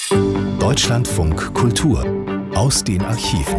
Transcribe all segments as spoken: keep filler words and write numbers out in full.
Deutschlandfunk Kultur aus den Archiven.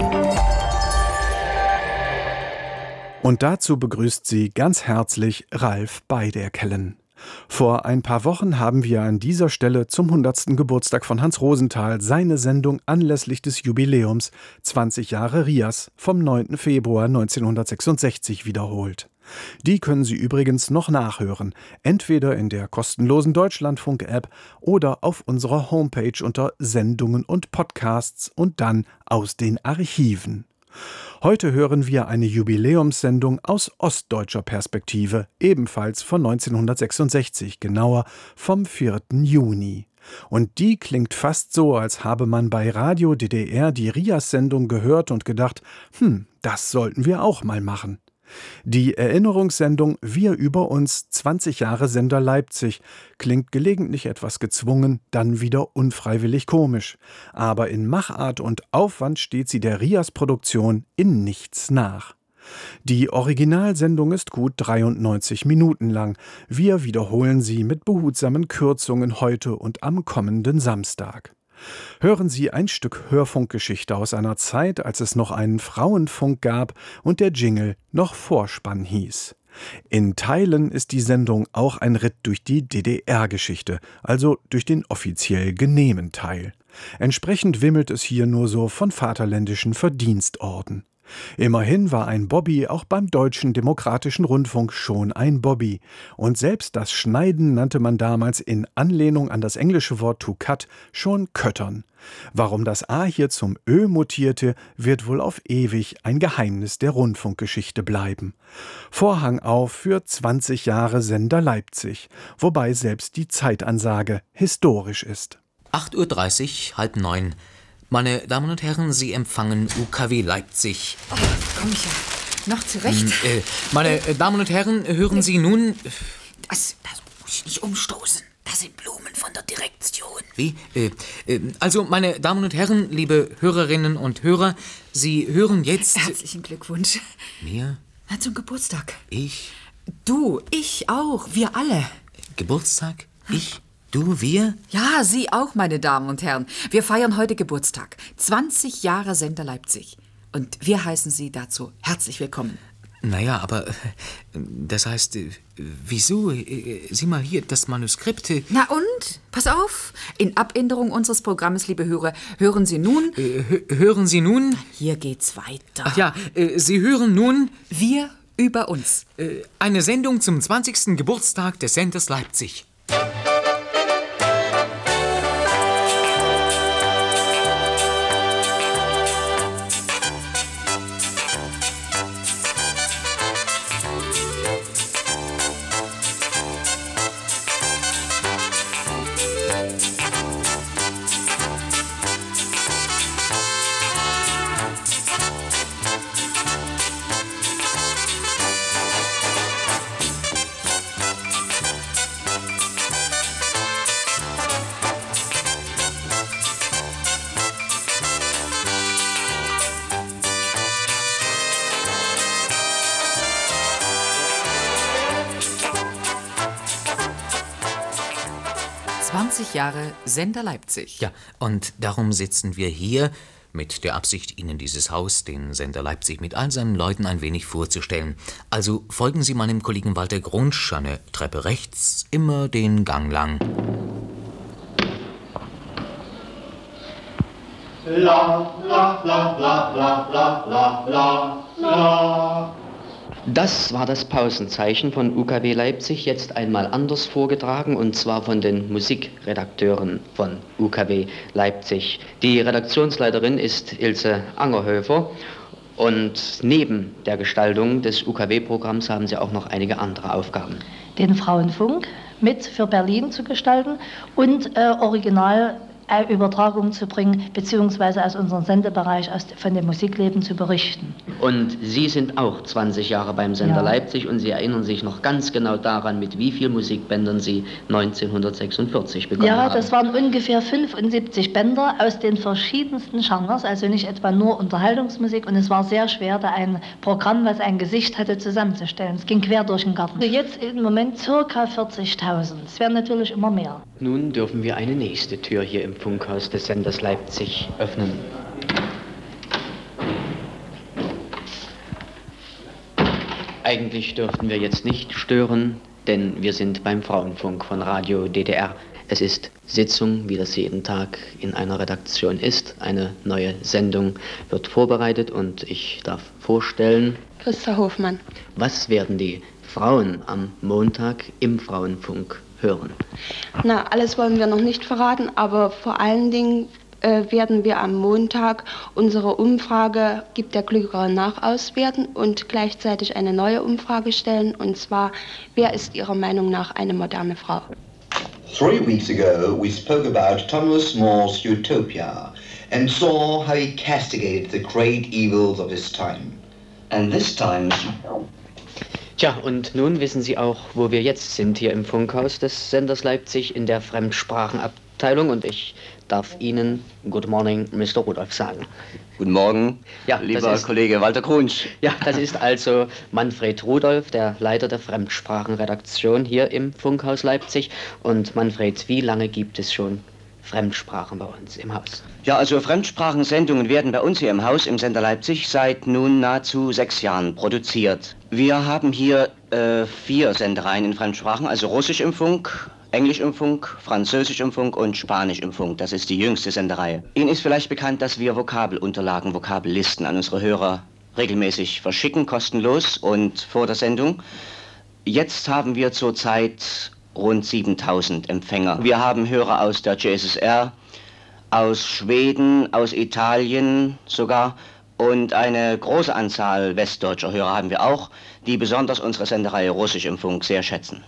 Und dazu begrüßt sie ganz herzlich Ralf Beiderkellen. Vor ein paar Wochen haben wir an dieser Stelle zum hundertsten Geburtstag von Hans Rosenthal seine Sendung anlässlich des Jubiläums zwanzig Jahre R I A S vom neunten Februar neunzehnhundertsechsundsechzig wiederholt. Die können Sie übrigens noch nachhören, entweder in der kostenlosen Deutschlandfunk-App oder auf unserer Homepage unter Sendungen und Podcasts und dann aus den Archiven. Heute hören wir eine Jubiläumssendung aus ostdeutscher Perspektive, ebenfalls von neunzehnhundertsechsundsechzig, genauer vom vierten Juni. Und die klingt fast so, als habe man bei Radio D D R die R I A S-Sendung gehört und gedacht, hm, das sollten wir auch mal machen. Die Erinnerungssendung Wir über uns, zwanzig Jahre Sender Leipzig, klingt gelegentlich etwas gezwungen, dann wieder unfreiwillig komisch. Aber in Machart und Aufwand steht sie der R I A S-Produktion in nichts nach. Die Originalsendung ist gut dreiundneunzig Minuten lang. Wir wiederholen sie mit behutsamen Kürzungen heute und am kommenden Samstag. Hören Sie ein Stück Hörfunkgeschichte aus einer Zeit, als es noch einen Frauenfunk gab und der Jingle noch Vorspann hieß. In Teilen ist die Sendung auch ein Ritt durch die D D R-Geschichte, also durch den offiziell genehmen Teil. Entsprechend wimmelt es hier nur so von vaterländischen Verdienstorden. Immerhin war ein Bobby auch beim Deutschen Demokratischen Rundfunk schon ein Bobby. Und selbst das Schneiden nannte man damals in Anlehnung an das englische Wort to cut schon Köttern. Warum das A hier zum Ö mutierte, wird wohl auf ewig ein Geheimnis der Rundfunkgeschichte bleiben. Vorhang auf für zwanzig Jahre Sender Leipzig, wobei selbst die Zeitansage historisch ist. acht Uhr dreißig, halb neun. Meine Damen und Herren, Sie empfangen U K W Leipzig. Oh, komm ich ja noch zurecht. Hm, äh, meine äh, Damen und Herren, hören Sie nun... Das, das muss ich nicht umstoßen. Das sind Blumen von der Direktion. Wie? Äh, äh, also, meine Damen und Herren, liebe Hörerinnen und Hörer, Sie hören jetzt... Herzlichen Glückwunsch. Mir? Na, zum Geburtstag. Ich? Du, ich auch, wir alle. Geburtstag? Ich? Du, wir? Ja, Sie auch, meine Damen und Herren. Wir feiern heute Geburtstag. zwanzig Jahre Sender Leipzig. Und wir heißen Sie dazu herzlich willkommen. Naja, aber äh, das heißt, äh, wieso? Äh, sieh mal hier, das Manuskript. Äh, Na und? Pass auf. In Abänderung unseres Programmes, liebe Hörer, hören Sie nun... Äh, hö- hören Sie nun... Hier geht's weiter. Ach ja, äh, Sie hören nun... Wir über uns. Äh, eine Sendung zum zwanzigsten Geburtstag des Senders Leipzig. zwanzig Jahre Sender Leipzig. Ja, und darum sitzen wir hier mit der Absicht, Ihnen dieses Haus, den Sender Leipzig, mit all seinen Leuten ein wenig vorzustellen. Also folgen Sie meinem Kollegen Walter Grunsch, eine Treppe rechts, immer den Gang lang. La, la, la, la, la, la, la, la, la. Das war das Pausenzeichen von U K W Leipzig, jetzt einmal anders vorgetragen, und zwar von den Musikredakteuren von U K W Leipzig. Die Redaktionsleiterin ist Ilse Angerhöfer und neben der Gestaltung des U K W-Programms haben sie auch noch einige andere Aufgaben. Den Frauenfunk mit für Berlin zu gestalten und äh, original Übertragung zu bringen, beziehungsweise aus unserem Sendebereich aus, von dem Musikleben zu berichten. Und Sie sind auch zwanzig Jahre beim Sender Ja. Leipzig und Sie erinnern sich noch ganz genau daran, mit wie vielen Musikbändern Sie neunzehnhundertsechsundvierzig begonnen Ja, haben. das waren ungefähr fünfundsiebzig Bänder aus den verschiedensten Genres, also nicht etwa nur Unterhaltungsmusik, und es war sehr schwer, da ein Programm, was ein Gesicht hatte, zusammenzustellen. Es ging quer durch den Garten. Also jetzt im Moment circa vierzigtausend. Es werden natürlich immer mehr. Nun dürfen wir eine nächste Tür hier im Funkhaus des Senders Leipzig öffnen. Eigentlich dürften wir jetzt nicht stören, denn wir sind beim Frauenfunk von Radio D D R. Es ist Sitzung, wie das jeden Tag in einer Redaktion ist. Eine neue Sendung wird vorbereitet und ich darf vorstellen... Christa Hofmann. Was werden die Frauen am Montag im Frauenfunk hören? Na, alles wollen wir noch nicht verraten, aber vor allen Dingen äh, werden wir am Montag unsere Umfrage Gibt der Klügere nach auswerten und gleichzeitig eine neue Umfrage stellen, und zwar, wer ist Ihrer Meinung nach eine moderne Frau? Three weeks ago, we spoke about Thomas More's Utopia and saw how he castigated the great evils of his time. And this time... Tja, und nun wissen Sie auch, wo wir jetzt sind, hier im Funkhaus des Senders Leipzig in der Fremdsprachenabteilung, und ich darf Ihnen Good Morning, Mister Rudolph sagen. Guten Morgen, ja, lieber ist, Kollege Walter Grunsch. Ja, das ist also Manfred Rudolph, der Leiter der Fremdsprachenredaktion hier im Funkhaus Leipzig. Und Manfred, wie lange gibt es schon Fremdsprachen bei uns im Haus? Ja, also Fremdsprachensendungen werden bei uns hier im Haus im Sender Leipzig seit nun nahezu sechs Jahren produziert. Wir haben hier äh, vier Sendereien in Fremdsprachen, also Russisch im Funk, Englisch im Funk, Französisch im Funk und Spanisch im Funk. Das ist die jüngste Sendereihe. Ihnen ist vielleicht bekannt, dass wir Vokabelunterlagen, Vokabellisten an unsere Hörer regelmäßig verschicken, kostenlos und vor der Sendung. Jetzt haben wir zurzeit rund siebentausend Empfänger. Wir haben Hörer aus der G S S R, aus Schweden, aus Italien sogar, und eine große Anzahl westdeutscher Hörer haben wir auch, die besonders unsere Sendereihe Russisch im Funk sehr schätzen.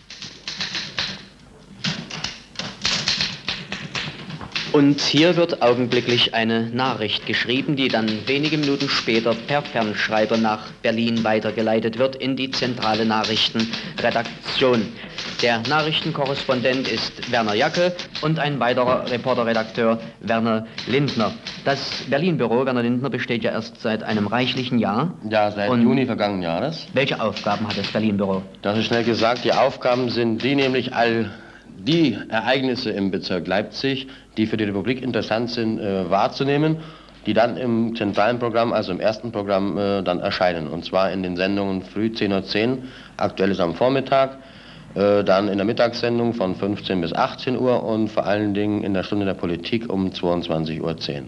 Und hier wird augenblicklich eine Nachricht geschrieben, die dann wenige Minuten später per Fernschreiber nach Berlin weitergeleitet wird in die zentrale Nachrichtenredaktion. Der Nachrichtenkorrespondent ist Werner Jacke und ein weiterer Reporterredakteur Werner Lindner. Das Berlin-Büro Werner Lindner besteht ja erst seit einem reichlichen Jahr. Ja, seit und Juni vergangenen Jahres. Welche Aufgaben hat das Berlin-Büro? Das ist schnell gesagt. Die Aufgaben sind die, nämlich all die Ereignisse im Bezirk Leipzig, die für die Republik interessant sind, äh, wahrzunehmen, die dann im zentralen Programm, also im ersten Programm, äh, dann erscheinen. Und zwar in den Sendungen früh zehn Uhr zehn, aktuell ist am Vormittag, äh, dann in der Mittagssendung von fünfzehn bis achtzehn Uhr und vor allen Dingen in der Stunde der Politik um zweiundzwanzig Uhr zehn.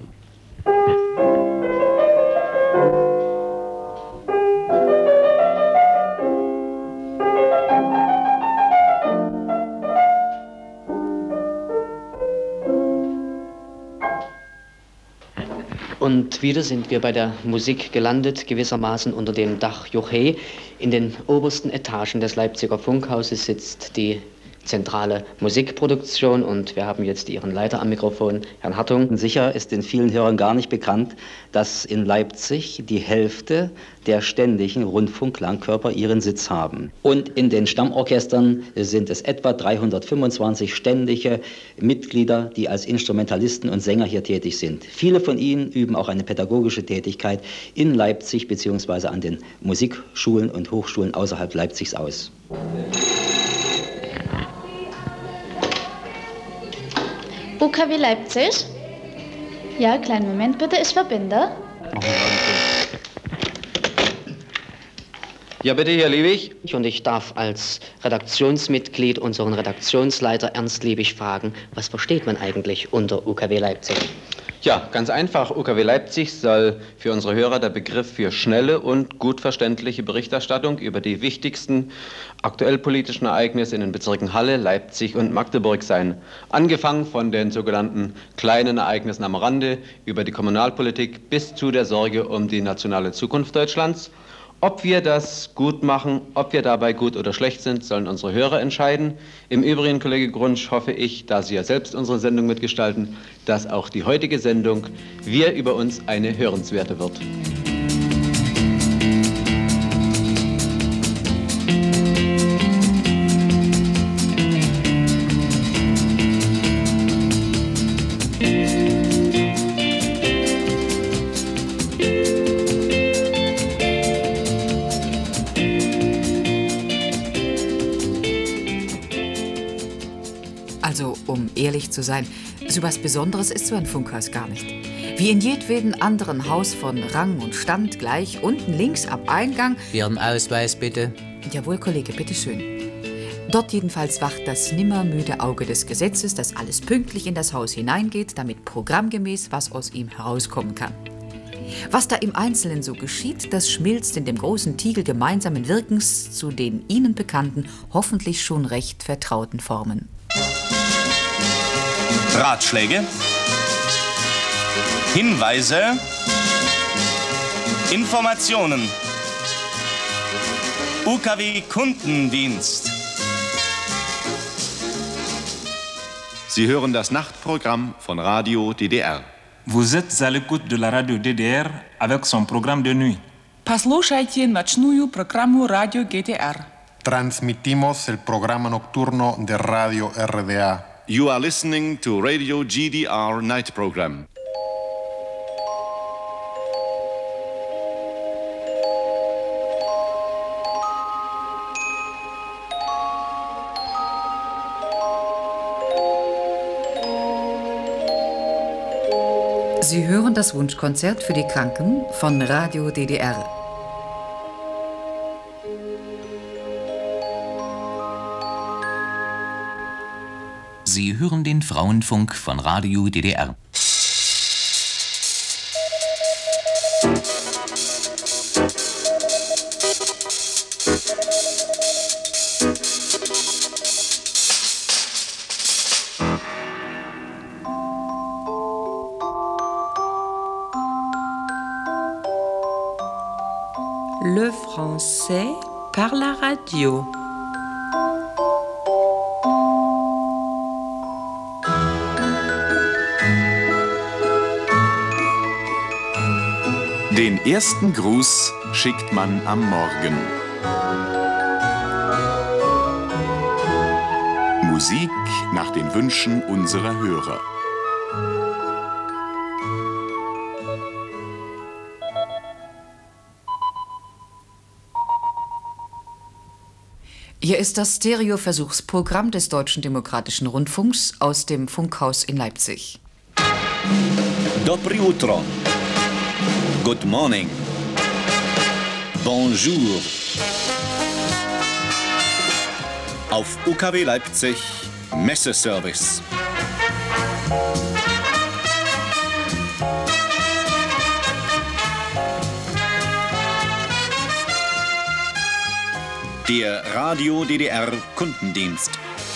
Und wieder sind wir bei der Musik gelandet, gewissermaßen unter dem Dach Juchhe. In den obersten Etagen des Leipziger Funkhauses sitzt die zentrale Musikproduktion, und wir haben jetzt Ihren Leiter am Mikrofon, Herrn Hartung. Sicher ist den vielen Hörern gar nicht bekannt, dass in Leipzig die Hälfte der ständigen Rundfunkklangkörper ihren Sitz haben. Und in den Stammorchestern sind es etwa dreihundertfünfundzwanzig ständige Mitglieder, die als Instrumentalisten und Sänger hier tätig sind. Viele von ihnen üben auch eine pädagogische Tätigkeit in Leipzig bzw. an den Musikschulen und Hochschulen außerhalb Leipzigs aus. U K W Leipzig? Ja, kleinen Moment bitte, ich verbinde. Ja, bitte, Herr Liebig. Und ich darf als Redaktionsmitglied unseren Redaktionsleiter Ernst Liebig fragen, was versteht man eigentlich unter U K W Leipzig? Ja, ganz einfach. U K W Leipzig soll für unsere Hörer der Begriff für schnelle und gut verständliche Berichterstattung über die wichtigsten aktuell politischen Ereignisse in den Bezirken Halle, Leipzig und Magdeburg sein. Angefangen von den sogenannten kleinen Ereignissen am Rande über die Kommunalpolitik bis zu der Sorge um die nationale Zukunft Deutschlands. Ob wir das gut machen, ob wir dabei gut oder schlecht sind, sollen unsere Hörer entscheiden. Im Übrigen, Kollege Grunsch, hoffe ich, da Sie ja selbst unsere Sendung mitgestalten, dass auch die heutige Sendung Wir über uns eine hörenswerte wird. Also, um ehrlich zu sein, So was Besonderes ist so ein Funkhaus gar nicht. Wie in jedweden anderen Haus von Rang und Stand gleich, unten links ab Eingang. Ihren Ausweis bitte. Jawohl, Kollege, bitteschön. Dort jedenfalls wacht das nimmermüde Auge des Gesetzes, dass alles pünktlich in das Haus hineingeht, damit programmgemäß was aus ihm herauskommen kann. Was da im Einzelnen so geschieht, das schmilzt in dem großen Tiegel gemeinsamen Wirkens zu den Ihnen bekannten, hoffentlich schon recht vertrauten Formen. Ratschläge, Hinweise, Informationen, U K W-Kundendienst. Sie hören das Nachtprogramm von Radio D D R. Vous êtes à l'écoute de la radio D D R avec son programme de nuit. Послушайте ночную программу радио G D R. Transmitimos el programa nocturno de Radio R D A. You are listening to Radio G D R Night Program. Sie hören das Wunschkonzert für die Kranken von Radio D D R. Sie hören den Frauenfunk von Radio D D R. Le français par la radio. Den ersten Gruß schickt man am Morgen. Musik nach den Wünschen unserer Hörer. Hier ist das Stereo-Versuchsprogramm des Deutschen Demokratischen Rundfunks aus dem Funkhaus in Leipzig. Dobry utro. Good morning. Bonjour. Auf U K W Leipzig Messeservice. Der Radio D D R Kundendienst.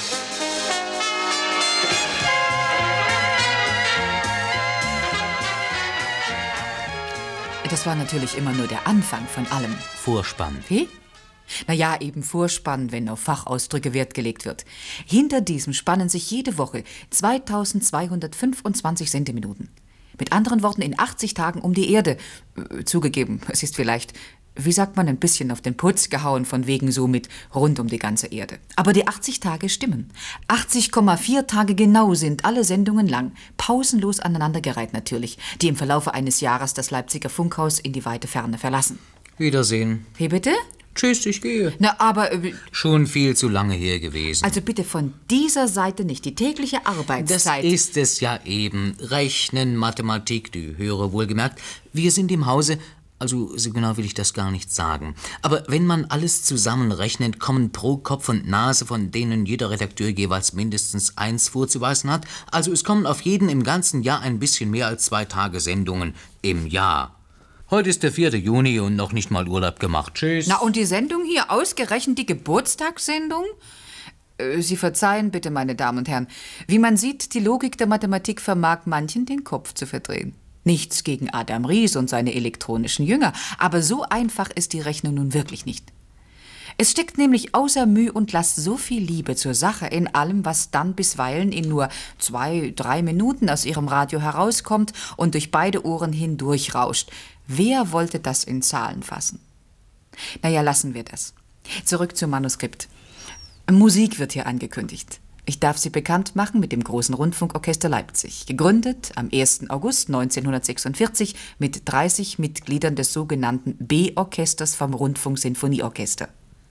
Das war natürlich immer nur der Anfang von allem. Vorspann. Wie? Naja, eben Vorspann, wenn auf Fachausdrücke Wert gelegt wird. Hinter diesem spannen sich jede Woche zweitausendzweihundertfünfundzwanzig Sendeminuten. Mit anderen Worten, in achtzig Tagen um die Erde. Äh, zugegeben, es ist vielleicht, wie sagt man, ein bisschen auf den Putz gehauen, von wegen so mit rund um die ganze Erde. Aber die achtzig Tage stimmen. achtzig Komma vier Tage genau sind alle Sendungen lang, pausenlos aneinandergereiht natürlich, die im Verlaufe eines Jahres das Leipziger Funkhaus in die weite Ferne verlassen. Wiedersehen. Wie bitte? Tschüss, ich gehe. Na, aber... Äh, Schon viel zu lange her gewesen. Also bitte von dieser Seite nicht. Die tägliche Arbeitszeit... Das ist es ja eben. Rechnen, Mathematik, die Hörer wohlgemerkt. Wir sind im Hause... Also, so genau will ich das gar nicht sagen. Aber wenn man alles zusammenrechnet, kommen pro Kopf und Nase, von denen jeder Redakteur jeweils mindestens eins vorzuweisen hat. Also es kommen auf jeden im ganzen Jahr ein bisschen mehr als zwei Tage Sendungen im Jahr. Heute ist der vierte Juni und noch nicht mal Urlaub gemacht. Tschüss. Na, und die Sendung hier, ausgerechnet die Geburtstagssendung? Äh, Sie verzeihen bitte, meine Damen und Herren. Wie man sieht, die Logik der Mathematik vermag manchen den Kopf zu verdrehen. Nichts gegen Adam Ries und seine elektronischen Jünger, aber so einfach ist die Rechnung nun wirklich nicht. Es steckt nämlich außer Mühe und Last so viel Liebe zur Sache in allem, was dann bisweilen in nur zwei, drei Minuten aus Ihrem Radio herauskommt und durch beide Ohren hindurchrauscht. Wer wollte das in Zahlen fassen? Naja, lassen wir das. Zurück zum Manuskript. Musik wird hier angekündigt. Ich darf Sie bekannt machen mit dem Großen Rundfunkorchester Leipzig, gegründet am ersten August neunzehnhundertsechsundvierzig mit dreißig Mitgliedern des sogenannten B-Orchesters vom Rundfunksinfonieorchester.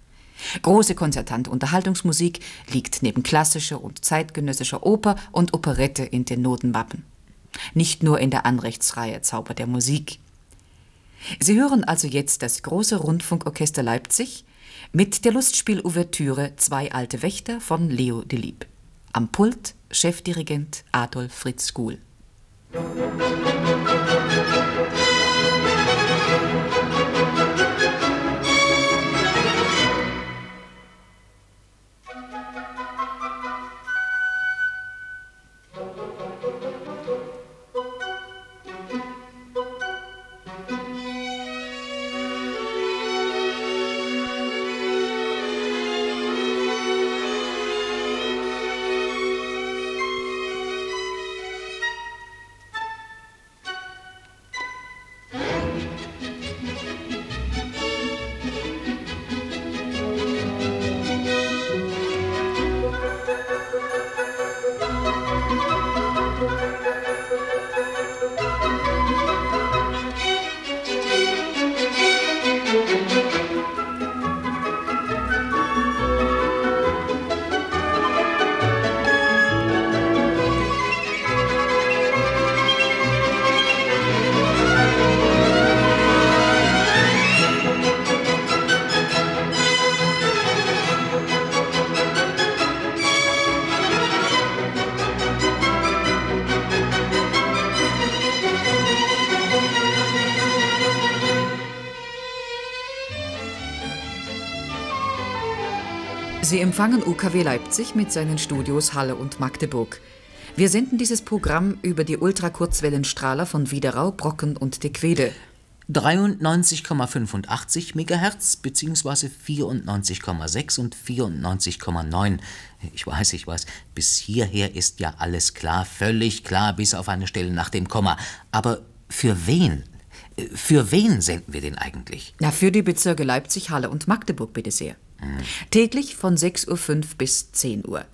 Große konzertante Unterhaltungsmusik liegt neben klassischer und zeitgenössischer Oper und Operette in den Notenmappen. Nicht nur in der Anrechtsreihe Zauber der Musik. Sie hören also jetzt das große Rundfunkorchester Leipzig mit der Lustspiel-Ouvertüre Zwei alte Wächter von Leo Delibes. Am Pult Chefdirigent Adolf Fritz Guhl. Sie empfangen U K W Leipzig mit seinen Studios Halle und Magdeburg. Wir senden dieses Programm über die Ultrakurzwellenstrahler von Widerau, Brocken und Dequede. dreiundneunzig Komma fünfundachtzig Megahertz bzw. vierundneunzig Komma sechs und vierundneunzig Komma neun. Ich weiß, ich weiß, bis hierher ist ja alles klar, völlig klar, bis auf eine Stelle nach dem Komma. Aber für wen? Für wen senden wir den eigentlich? Na, für die Bezirke Leipzig, Halle und Magdeburg, bitte sehr. Hm. Täglich von sechs Uhr fünf bis zehn Uhr.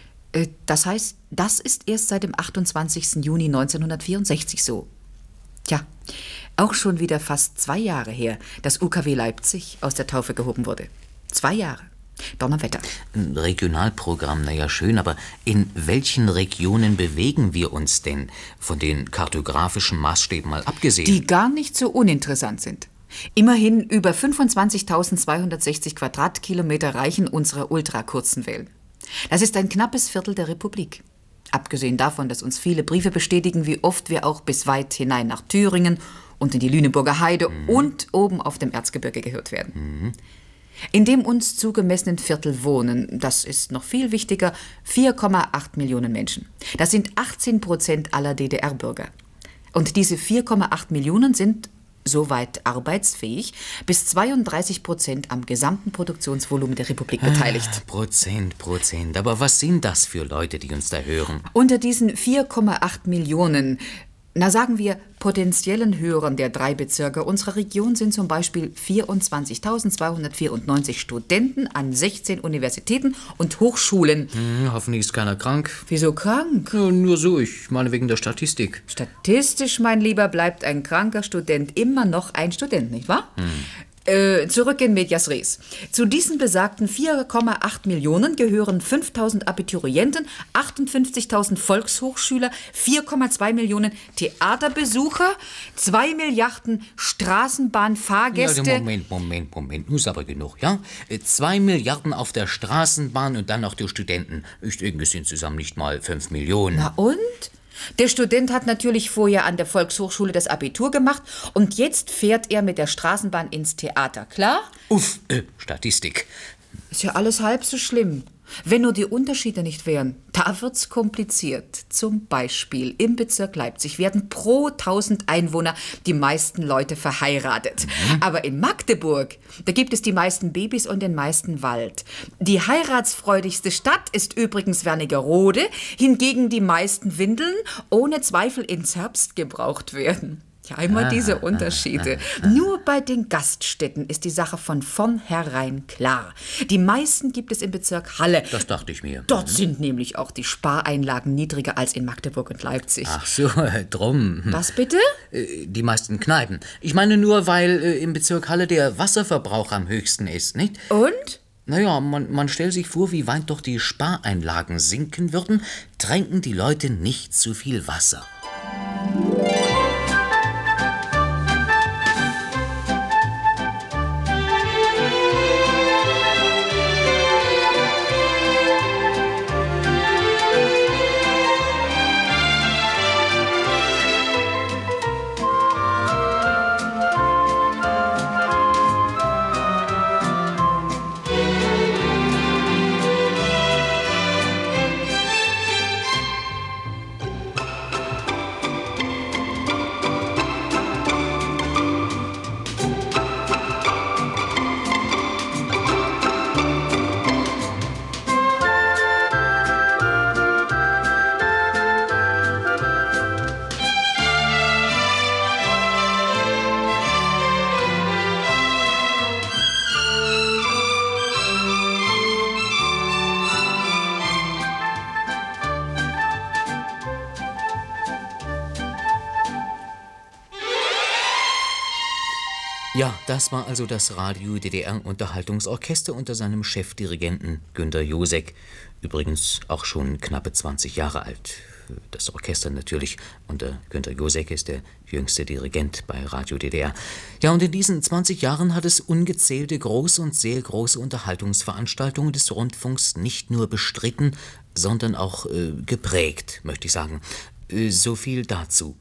Das heißt, das ist erst seit dem achtundzwanzigsten Juni neunzehnhundertvierundsechzig so. Tja, auch schon wieder fast zwei Jahre her, dass U K W Leipzig aus der Taufe gehoben wurde. Zwei Jahre. Donnerwetter. Ein Regionalprogramm, naja schön, aber in welchen Regionen bewegen wir uns denn, von den kartografischen Maßstäben mal abgesehen? Die gar nicht so uninteressant sind. Immerhin über fünfundzwanzigtausendzweihundertsechzig Quadratkilometer reichen unsere ultrakurzen Wellen. Das ist ein knappes Viertel der Republik. Abgesehen davon, dass uns viele Briefe bestätigen, wie oft wir auch bis weit hinein nach Thüringen und in die Lüneburger Heide mhm. und oben auf dem Erzgebirge gehört werden. Mhm. In dem uns zugemessenen Viertel wohnen, das ist noch viel wichtiger, vier Komma acht Millionen Menschen. Das sind achtzehn Prozent aller D D R-Bürger. Und diese vier Komma acht Millionen sind soweit arbeitsfähig, bis zweiunddreißig Prozent am gesamten Produktionsvolumen der Republik beteiligt. Ah, Prozent, Prozent. Aber was sind das für Leute, die uns da hören? Unter diesen vier Komma acht Millionen, na sagen wir, potenziellen Hörern der drei Bezirke unserer Region sind zum Beispiel vierundzwanzigtausendzweihundertvierundneunzig Studenten an sechzehn Universitäten und Hochschulen. Hm, hoffentlich ist keiner krank. Wieso krank? Ja, nur so, ich meine wegen der Statistik. Statistisch, mein Lieber, bleibt ein kranker Student immer noch ein Student, nicht wahr? Hm. Äh, zurück in medias res. Zu diesen besagten vier Komma acht Millionen gehören fünftausend Abiturienten, achtundfünfzigtausend Volkshochschüler, vier Komma zwei Millionen Theaterbesucher, zwei Milliarden Straßenbahnfahrgäste. Ja, Moment, Moment, Moment, nun ist aber genug, ja? Zwei Milliarden auf der Straßenbahn und dann noch die Studenten. Ich denke, es sind zusammen nicht mal fünf Millionen. Na und? Der Student hat natürlich vorher an der Volkshochschule das Abitur gemacht und jetzt fährt er mit der Straßenbahn ins Theater, klar? Uff, äh, Statistik. Ist ja alles halb so schlimm. Wenn nur die Unterschiede nicht wären, da wird's kompliziert. Zum Beispiel im Bezirk Leipzig werden pro tausend Einwohner die meisten Leute verheiratet. Mhm. Aber in Magdeburg, da gibt es die meisten Babys und den meisten Wald. Die heiratsfreudigste Stadt ist übrigens Wernigerode, hingegen die meisten Windeln ohne Zweifel in Zerbst gebraucht werden. Ja, immer ah, diese Unterschiede. Ah, ah, ah. Nur bei den Gaststätten ist die Sache von vornherein klar. Die meisten gibt es im Bezirk Halle. Das dachte ich mir. Dort mhm. sind nämlich auch die Spareinlagen niedriger als in Magdeburg und Leipzig. Ach so, drum. Was bitte? Die meisten Kneipen. Ich meine nur, weil äh, im Bezirk Halle der Wasserverbrauch am höchsten ist, nicht? Und? Naja, man, man stellt sich vor, wie weit doch die Spareinlagen sinken würden, tränken die Leute nicht zu viel Wasser. Ja, das war also das Radio-D D R-Unterhaltungsorchester unter seinem Chefdirigenten Günter Josek. Übrigens auch schon knappe zwanzig Jahre alt. Das Orchester natürlich unter Günter Josek ist der jüngste Dirigent bei Radio-D D R. Ja, und in diesen zwanzig Jahren hat es ungezählte große und sehr große Unterhaltungsveranstaltungen des Rundfunks nicht nur bestritten, sondern auch äh, geprägt, möchte ich sagen. Äh, so viel dazu.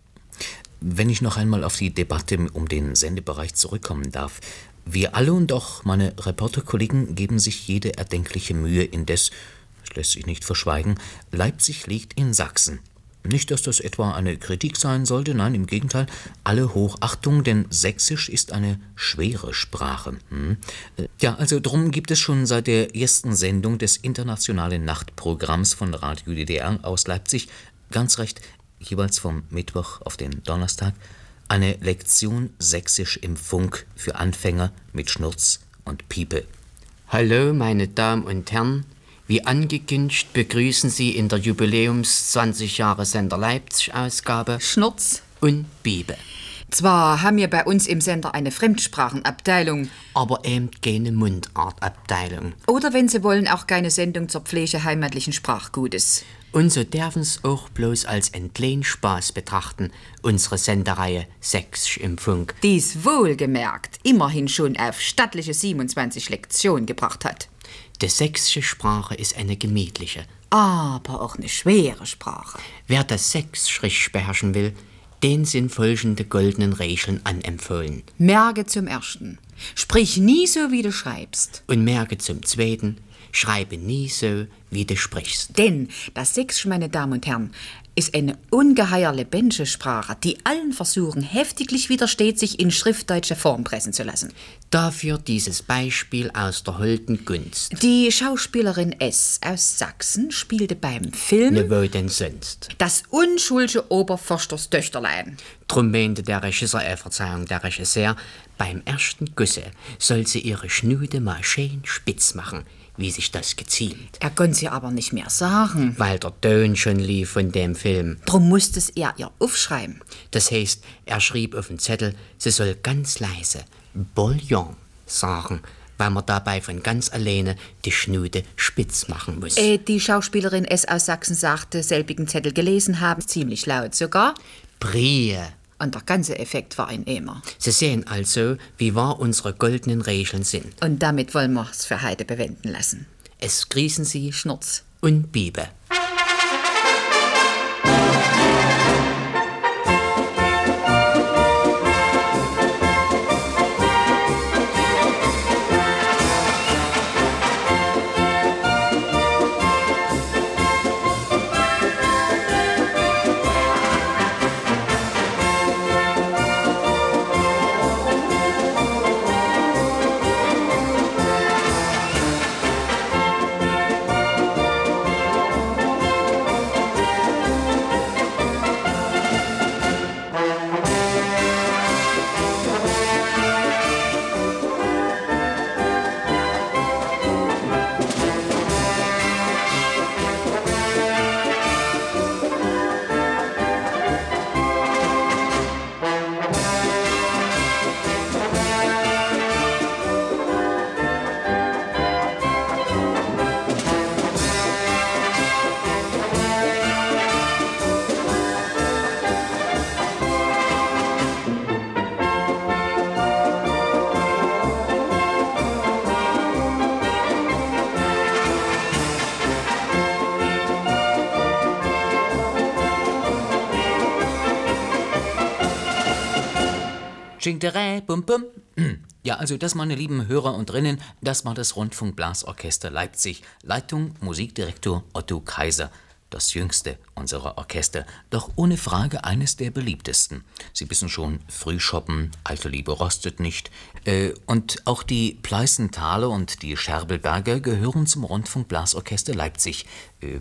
Wenn ich noch einmal auf die Debatte um den Sendebereich zurückkommen darf. Wir alle und auch meine Reporterkollegen geben sich jede erdenkliche Mühe, indes, das lässt sich nicht verschweigen, Leipzig liegt in Sachsen. Nicht, dass das etwa eine Kritik sein sollte, nein, im Gegenteil, alle Hochachtung, denn Sächsisch ist eine schwere Sprache. Hm? Ja, also drum gibt es schon seit der ersten Sendung des internationalen Nachtprogramms von Radio-D D R aus Leipzig, ganz recht, jeweils vom Mittwoch auf den Donnerstag, eine Lektion Sächsisch im Funk für Anfänger mit Schnurz und Piepe. Hallo, meine Damen und Herren. Wie angekündigt begrüßen Sie in der Jubiläums zwanzig Jahre Sender Leipzig-Ausgabe Schnurz und Piepe. Zwar haben wir bei uns im Sender eine Fremdsprachenabteilung, aber eben keine Mundartabteilung. Oder wenn Sie wollen, auch keine Sendung zur Pflege heimatlichen Sprachgutes. Und so dürfen Sie auch bloß als entlehn Spaß betrachten, unsere Sendereihe Sächsisch im Funk. Dies wohlgemerkt immerhin schon auf stattliche siebenundzwanzig Lektionen gebracht hat. Die sächsische Sprache ist eine gemütliche, aber auch eine schwere Sprache. Wer das Sächsisch richtig beherrschen will, den sind folgende goldenen Regeln anempfohlen. Merke zum Ersten, sprich nie so, wie du schreibst. Und merke zum Zweiten, schreibe nie so, wie du sprichst. Denn das Sächsisch, meine Damen und Herren, ist eine ungeheuer lebendige Sprache, die allen Versuchen heftiglich widersteht, sich in schriftdeutsche Form pressen zu lassen. Dafür dieses Beispiel aus der holden Gunst. Die Schauspielerin S. aus Sachsen spielte beim Film Ne wo denn sonst? Das unschuldige Oberförsters Töchterlein. Drum meinte der Regisseur, äh, Verzeihung, der Regisseur, beim ersten Gusse soll sie ihre Schnude mal schön spitz machen, wie sich das gezielt. Er konnte sie aber nicht mehr sagen. Weil der Ton schon lief von dem Film. Drum musste es er ihr aufschreiben. Das heißt, er schrieb auf den Zettel, sie soll ganz leise Bouillon sagen, weil man dabei von ganz alleine die Schnude spitz machen muss. Äh, die Schauspielerin S. aus Sachsen sagte, selbigen Zettel gelesen haben, ziemlich laut sogar. Brie. Und der ganze Effekt war ein Eimer. Sie sehen also, wie wahr unsere goldenen Regeln sind. Und damit wollen wir es für heute bewenden lassen. Es grüßen Sie Schnurz und Piepe. Cintere, bum bum. Ja, also das, meine lieben Hörer und Drinnen, das war das Rundfunkblasorchester Leipzig. Leitung Musikdirektor Otto Kaiser. Das jüngste unserer Orchester, doch ohne Frage eines der beliebtesten. Sie wissen schon, Frühschoppen, alte Liebe rostet nicht. Äh, und auch die Pleißenthaler und die Scherbelberger gehören zum Rundfunkblasorchester Leipzig. Äh,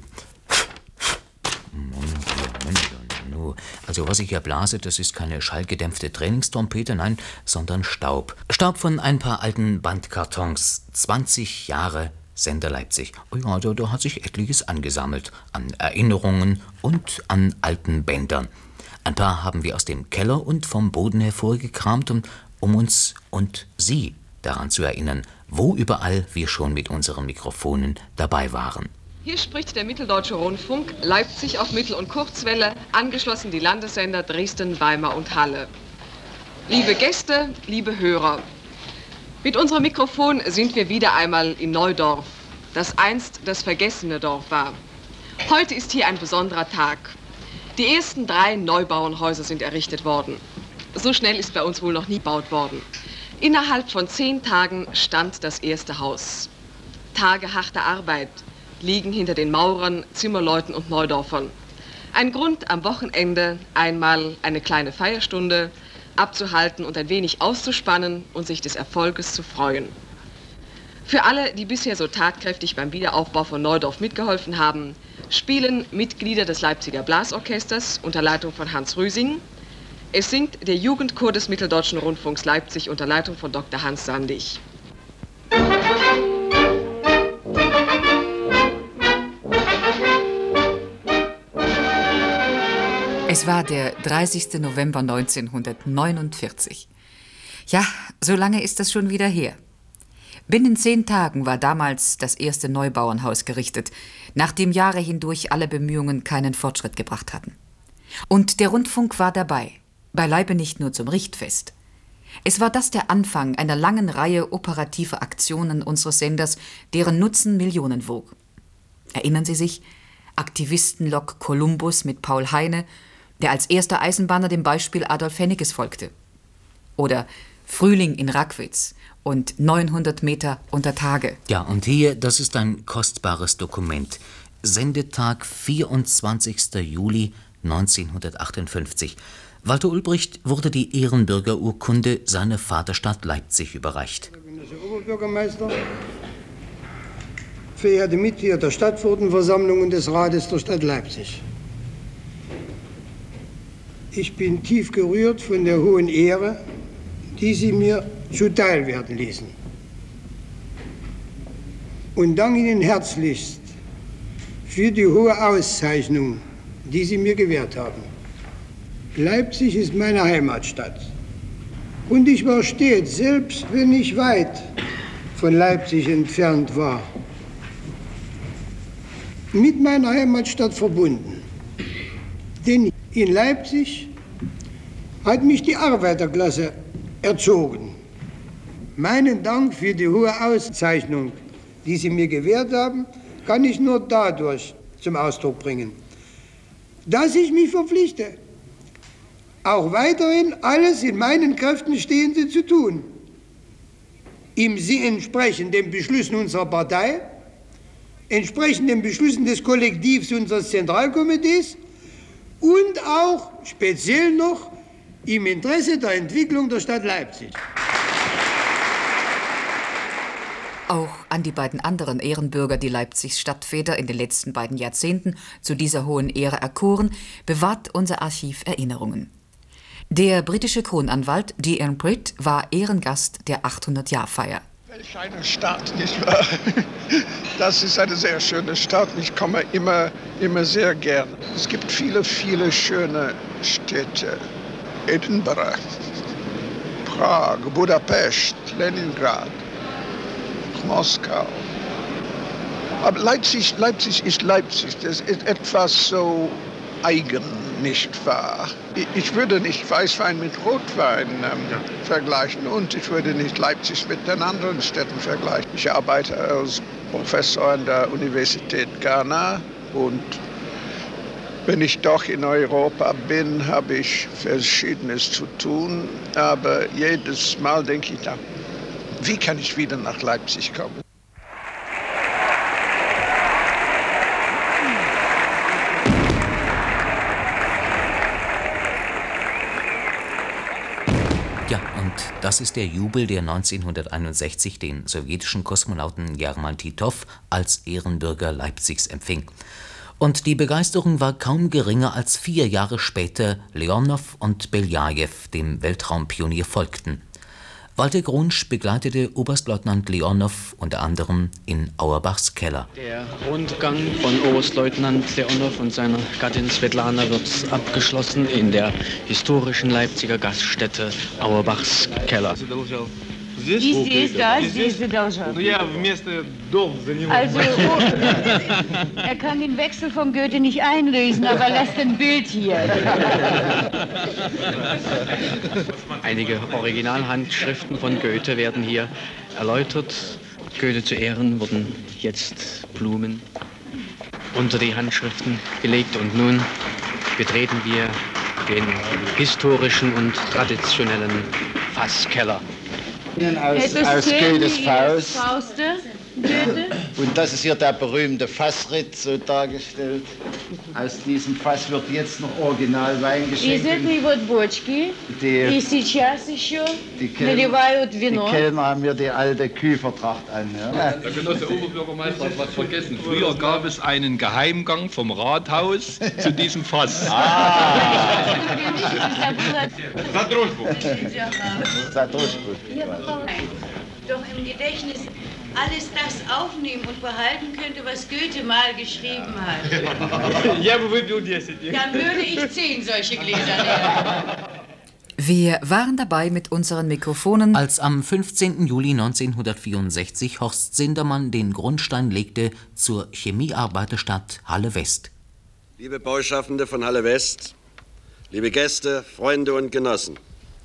Also was ich hier blase, das ist keine schallgedämpfte Trainingstrompete, nein, sondern Staub. Staub von ein paar alten Bandkartons. zwanzig Jahre Sender Leipzig. Oh ja, da, da hat sich etliches angesammelt. An Erinnerungen und an alten Bändern. Ein paar haben wir aus dem Keller und vom Boden hervorgekramt, um, um uns und Sie daran zu erinnern, wo überall wir schon mit unseren Mikrofonen dabei waren. Hier spricht der Mitteldeutsche Rundfunk, Leipzig auf Mittel- und Kurzwelle, angeschlossen die Landessender Dresden, Weimar und Halle. Liebe Gäste, liebe Hörer, mit unserem Mikrofon sind wir wieder einmal in Neudorf, das einst das vergessene Dorf war. Heute ist hier ein besonderer Tag. Die ersten drei Neubauernhäuser sind errichtet worden. So schnell ist bei uns wohl noch nie gebaut worden. Innerhalb von zehn Tagen stand das erste Haus. Tage harter Arbeit liegen hinter den Maurern, Zimmerleuten und Neudorfern. Ein Grund, am Wochenende einmal eine kleine Feierstunde abzuhalten und ein wenig auszuspannen und sich des Erfolges zu freuen. Für alle, die bisher so tatkräftig beim Wiederaufbau von Neudorf mitgeholfen haben, spielen Mitglieder des Leipziger Blasorchesters unter Leitung von Hans Rüsing. Es singt der Jugendchor des Mitteldeutschen Rundfunks Leipzig unter Leitung von Doktor Hans Sandig. Es war der dreißigste November neunzehnhundertneunundvierzig. Ja, so lange ist das schon wieder her. Binnen zehn Tagen war damals das erste Neubauernhaus gerichtet, nachdem Jahre hindurch alle Bemühungen keinen Fortschritt gebracht hatten. Und der Rundfunk war dabei, beileibe nicht nur zum Richtfest. Es war das der Anfang einer langen Reihe operativer Aktionen unseres Senders, deren Nutzen Millionen wog. Erinnern Sie sich? Aktivistenlok Columbus mit Paul Heine, der als erster Eisenbahner dem Beispiel Adolf Henniges folgte. Oder Frühling in Rackwitz und neunhundert Meter unter Tage. Ja, und hier, das ist ein kostbares Dokument. Sendetag vierundzwanzigster Juli neunzehnhundertachtundfünfzig. Walter Ulbricht wurde die Ehrenbürgerurkunde seiner Vaterstadt Leipzig überreicht. Oberbürgermeister, verehrte Mitglieder der Stadtverordnetenversammlung und des Rates der Stadt Leipzig. Ich bin tief gerührt von der hohen Ehre, die Sie mir zuteil werden ließen. Und danke Ihnen herzlichst für die hohe Auszeichnung, die Sie mir gewährt haben. Leipzig ist meine Heimatstadt. Und ich war stets, selbst wenn ich weit von Leipzig entfernt war, mit meiner Heimatstadt verbunden. Denn in Leipzig hat mich die Arbeiterklasse erzogen. Meinen Dank für die hohe Auszeichnung, die Sie mir gewährt haben, kann ich nur dadurch zum Ausdruck bringen, dass ich mich verpflichte, auch weiterhin alles in meinen Kräften Stehende zu tun, im entsprechend den Beschlüssen unserer Partei, entsprechend den Beschlüssen des Kollektivs unseres Zentralkomitees und auch speziell noch im Interesse der Entwicklung der Stadt Leipzig. Auch an die beiden anderen Ehrenbürger, die Leipzigs Stadtväter in den letzten beiden Jahrzehnten zu dieser hohen Ehre erkoren, bewahrt unser Archiv Erinnerungen. Der britische Kronanwalt Diane Britt war Ehrengast der achthundert-Jahr-Feier. Welch eine Stadt, nicht wahr? Das ist eine sehr schöne Stadt. Ich komme immer, immer sehr gern. Es gibt viele, viele schöne Städte. Edinburgh, Prag, Budapest, Leningrad, Moskau. Aber Leipzig, Leipzig ist Leipzig. Das ist etwas so eigen, nicht wahr? Ich würde nicht Weißwein mit Rotwein ähm, ja. vergleichen und ich würde nicht Leipzig mit den anderen Städten vergleichen. Ich arbeite als Professor an der Universität Ghana und Wenn ich doch in Europa bin, habe ich Verschiedenes zu tun. Aber jedes Mal denke ich dann, wie kann ich wieder nach Leipzig kommen? Ja, und das ist der Jubel, der neunzehnhunderteinundsechzig den sowjetischen Kosmonauten German Titov als Ehrenbürger Leipzigs empfing. Und die Begeisterung war kaum geringer, als vier Jahre später Leonow und Beljajew dem Weltraumpionier folgten. Walter Grunsch begleitete Oberstleutnant Leonow unter anderem in Auerbachs Keller. Der Rundgang von Oberstleutnant Leonow und seiner Gattin Svetlana wird abgeschlossen in der historischen Leipziger Gaststätte Auerbachs Keller. Здесь, да, здесь задолжал. Also, er kann den Wechsel von Goethe nicht einlösen, aber lässt ein Bild hier. Einige Originalhandschriften von Goethe werden hier erläutert. Goethe zu Ehren wurden jetzt Blumen unter die Handschriften gelegt und nun betreten wir den historischen und traditionellen Fasskeller. Aus, aus Goethes Faust. Fauste, Goethe. Und das ist hier der berühmte Fassritt, so dargestellt. Aus diesem Fass wird jetzt noch Originalwein geschenkt. Изетни вот бочки. И сейчас еще наливают вино. Die Kellner haben hier die alte Küfertracht an. Ja. Der Genosse Oberbürgermeister hat was vergessen. Früher gab es einen Geheimgang vom Rathaus zu diesem Fass. Ah! Zadruschbu. Zadruschbu. Doch im Gedächtnis alles das aufnehmen und behalten könnte, was Goethe mal geschrieben hat. Dann würde ich zehn solche Gläser nehmen. Wir waren dabei mit unseren Mikrofonen, als am fünfzehnten Juli neunzehnhundertvierundsechzig Horst Sindermann den Grundstein legte zur Chemiearbeiterstadt Halle West. Liebe Bauschaffende von Halle West, liebe Gäste, Freunde und Genossen,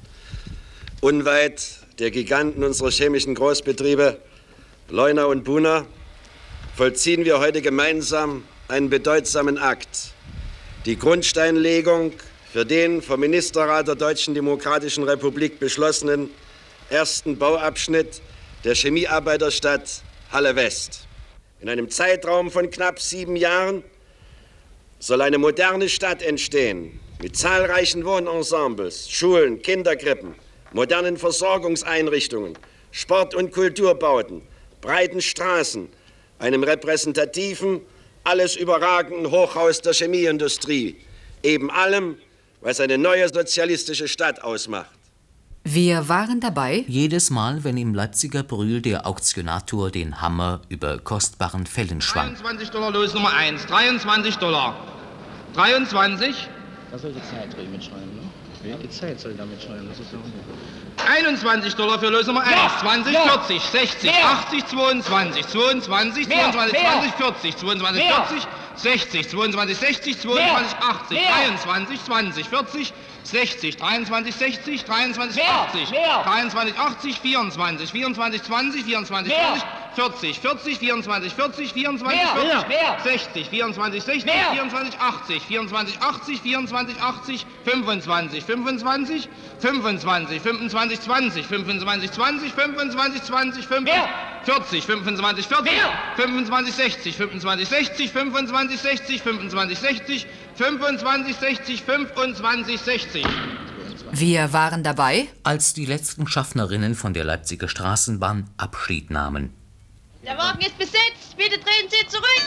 unweit der Giganten unserer chemischen Großbetriebe Leuna und Buna vollziehen wir heute gemeinsam einen bedeutsamen Akt. Die Grundsteinlegung für den vom Ministerrat der Deutschen Demokratischen Republik beschlossenen ersten Bauabschnitt der Chemiearbeiterstadt Halle West. In einem Zeitraum von knapp sieben Jahren soll eine moderne Stadt entstehen, mit zahlreichen Wohnensembles, Schulen, Kinderkrippen, modernen Versorgungseinrichtungen, Sport- und Kulturbauten, breiten Straßen, einem repräsentativen, alles überragenden Hochhaus der Chemieindustrie, eben allem, was eine neue sozialistische Stadt ausmacht. Wir waren dabei, jedes Mal, wenn im Leipziger Brühl der Auktionator den Hammer über kostbaren Fellen schwang. dreiundzwanzig Dollar Los Nummer eins, dreiundzwanzig Dollar. dreiundzwanzig. Was soll die Zeit drüben mitschreiben, ne? Die Zeit soll da mitschreiben, das ist so. einundzwanzig Dollar für Los Nummer eins, ja, zwanzig, ja, vierzig, sechzig, mehr, achtzig, zweiundzwanzig, zweiundzwanzig, mehr, zweiundzwanzig, mehr, zwanzig, vierzig, zweiundzwanzig, mehr, vierzig, sechzig, zweiundzwanzig, sechzig, zweiundzwanzig, achtzig, mehr, dreiundzwanzig, zwanzig, vierzig, sechzig, dreiundzwanzig, sechzig, dreiundzwanzig, achtzig, mehr, dreiundzwanzig, achtzig, vierundzwanzig, vierundzwanzig, zwanzig, vierundzwanzig, vierzig, vierzig, vierundzwanzig, vierzig, vierundzwanzig, vierzig, sechzig, vierundzwanzig, sechzig, vierundzwanzig, achtzig, vierundzwanzig, achtzig, vierundzwanzig, achtzig, fünfundzwanzig, fünfundzwanzig, fünfundzwanzig, fünfundzwanzig, zwanzig, fünfundzwanzig, zwanzig, fünfundzwanzig, zwanzig, vierzig, fünfundzwanzig, vierzig, fünfundzwanzig, sechzig, fünfundzwanzig, sechzig, fünfundzwanzig, sechzig, fünfundzwanzig, sechzig, fünfundzwanzig, sechzig, fünfundzwanzig, sechzig. Wir waren dabei, als die letzten Schaffnerinnen von der Leipziger Straßenbahn Abschied nahmen. Der Wagen ist besetzt, bitte drehen Sie zurück.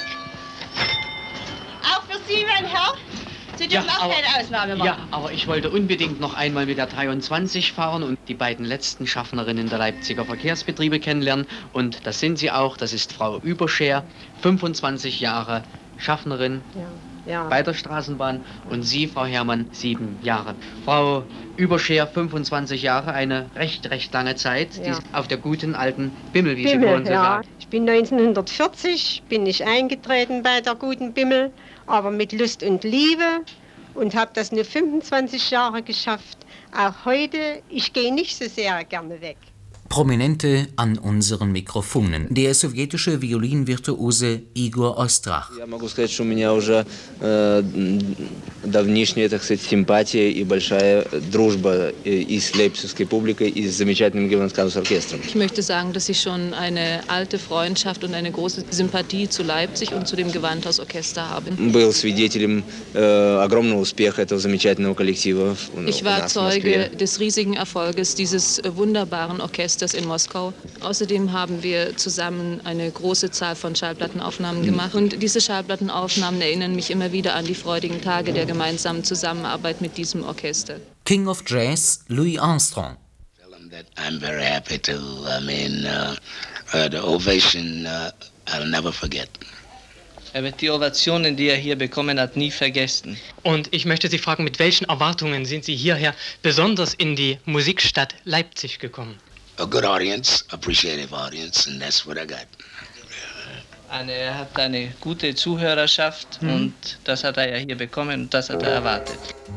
Auch für Sie, mein Herr. Sie dürfen ja, auch aber, keine Ausnahme machen. Ja, aber ich wollte unbedingt noch einmal mit der dreiundzwanzig fahren und die beiden letzten Schaffnerinnen der Leipziger Verkehrsbetriebe kennenlernen. Und das sind sie auch, das ist Frau Überscher, fünfundzwanzig Jahre Schaffnerin. Ja. Ja. Bei der Straßenbahn und Sie, Frau Herrmann, sieben Jahre. Frau Überscher, fünfundzwanzig Jahre, eine recht, recht lange Zeit, ja, die auf der guten alten Bimmelwiese, Bimmel, kann man so ja. sagen. Ich bin neunzehnhundertvierzig, bin ich eingetreten bei der guten Bimmel, aber mit Lust und Liebe und habe das nur fünfundzwanzig Jahre geschafft. Auch heute, ich gehe nicht so sehr gerne weg. Prominente an unseren Mikrofonen. Der sowjetische Violinvirtuose Igor Ostrach. Я могу сказать, что у меня уже э, давнишняя, так сказать, симпатия и большая дружба и с лейпцигской публикой, и с замечательным Gewandhausorchestrом. Ich möchte sagen, dass ich schon eine alte Freundschaft und eine große Sympathie zu Leipzig und zu dem Gewandhausorchester habe. Был свидетелем äh, огромного успеха этого замечательного коллектива. Ich war Zeuge des riesigen Erfolges dieses wunderbaren Orchesters in Moskau. Außerdem haben wir zusammen eine große Zahl von Schallplattenaufnahmen gemacht. Und diese Schallplattenaufnahmen erinnern mich immer wieder an die freudigen Tage der gemeinsamen Zusammenarbeit mit diesem Orchester. King of Jazz, Louis Armstrong. I'm very happy to, I mean, uh, uh, the ovation uh, I'll never forget. Er wird die Ovationen, die er hier bekommen hat, nie vergessen. Und ich möchte Sie fragen, mit welchen Erwartungen sind Sie hierher, besonders in die Musikstadt Leipzig gekommen? A good audience, appreciative audience, and that's what I got. Eine, er hat eine gute Zuhörerschaft, mhm. und das hat er ja hier bekommen und das hat er erwartet.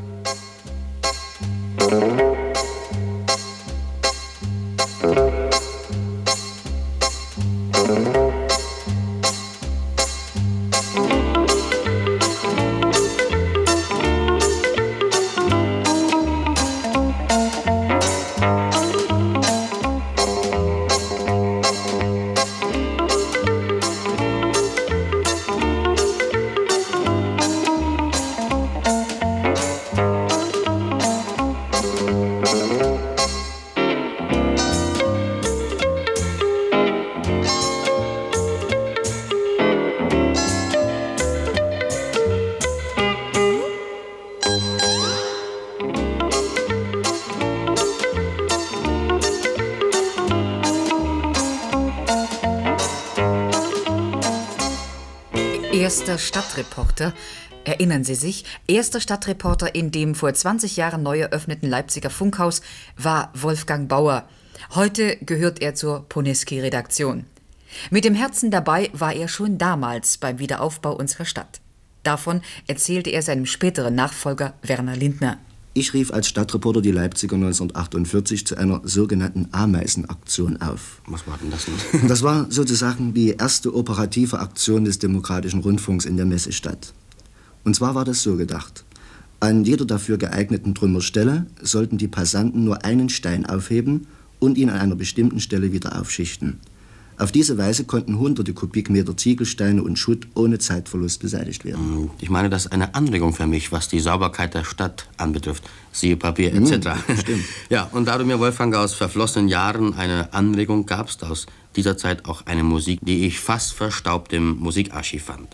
Erster Stadtreporter, erinnern Sie sich, erster Stadtreporter in dem vor zwanzig Jahren neu eröffneten Leipziger Funkhaus war Wolfgang Bauer. Heute gehört er zur Poneski-Redaktion. Mit dem Herzen dabei war er schon damals beim Wiederaufbau unserer Stadt. Davon erzählte er seinem späteren Nachfolger Werner Lindner. Ich rief als Stadtreporter die Leipziger neunzehnhundertachtundvierzig zu einer sogenannten Ameisenaktion auf. Was war denn das nun? Das war sozusagen die erste operative Aktion des demokratischen Rundfunks in der Messestadt. Und zwar war das so gedacht. An jeder dafür geeigneten Trümmerstelle sollten die Passanten nur einen Stein aufheben und ihn an einer bestimmten Stelle wieder aufschichten. Auf diese Weise konnten hunderte Kubikmeter Ziegelsteine und Schutt ohne Zeitverlust beseitigt werden. Ich meine, das ist eine Anregung für mich, was die Sauberkeit der Stadt anbetrifft. Siehe Papier et cetera. Mm, stimmt. Ja, und da du mir, Wolfgang, aus verflossenen Jahren eine Anregung gabst, aus dieser Zeit auch eine Musik, die ich fast verstaubt im Musikarchiv fand.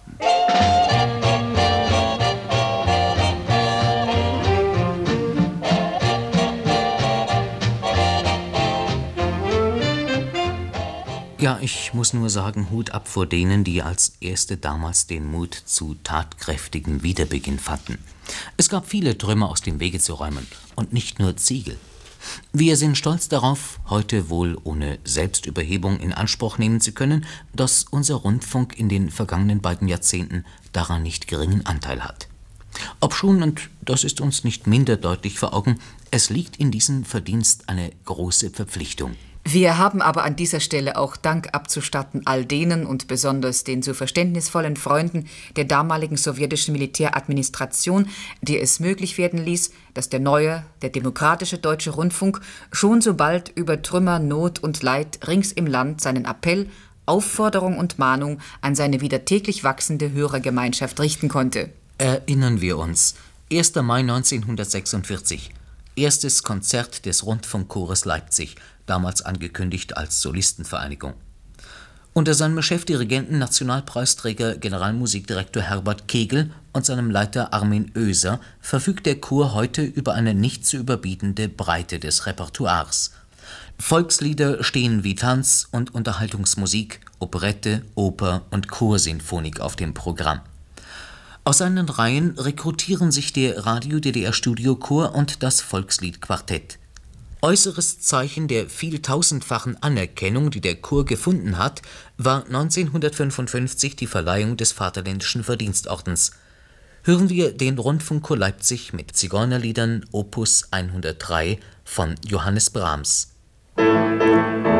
Ja, ich muss nur sagen, Hut ab vor denen, die als Erste damals den Mut zu tatkräftigem Wiederbeginn fanden. Es gab viele Trümmer aus dem Wege zu räumen und nicht nur Ziegel. Wir sind stolz darauf, heute wohl ohne Selbstüberhebung in Anspruch nehmen zu können, dass unser Rundfunk in den vergangenen beiden Jahrzehnten daran nicht geringen Anteil hat. Obschon, und das ist uns nicht minder deutlich vor Augen, es liegt in diesem Verdienst eine große Verpflichtung. Wir haben aber an dieser Stelle auch Dank abzustatten all denen und besonders den so verständnisvollen Freunden der damaligen sowjetischen Militäradministration, die es möglich werden ließ, dass der neue, der demokratische deutsche Rundfunk schon so bald über Trümmer, Not und Leid rings im Land seinen Appell, Aufforderung und Mahnung an seine wieder täglich wachsende Hörergemeinschaft richten konnte. Erinnern wir uns, erster Mai neunzehnhundertsechsundvierzig, erstes Konzert des Rundfunkchores Leipzig, damals angekündigt als Solistenvereinigung. Unter seinem Chefdirigenten, Nationalpreisträger, Generalmusikdirektor Herbert Kegel und seinem Leiter Armin Oeser verfügt der Chor heute über eine nicht zu überbietende Breite des Repertoires. Volkslieder stehen wie Tanz- und Unterhaltungsmusik, Operette, Oper und Chorsinfonik auf dem Programm. Aus seinen Reihen rekrutieren sich der Radio-D D R-Studiochor und das Volksliedquartett. Äußeres Zeichen der vieltausendfachen Anerkennung, die der Chor gefunden hat, war neunzehnhundertfünfundfünfzig die Verleihung des Vaterländischen Verdienstordens. Hören wir den Rundfunkchor Leipzig mit Zigeunerliedern Opus hundertdrei von Johannes Brahms. Musik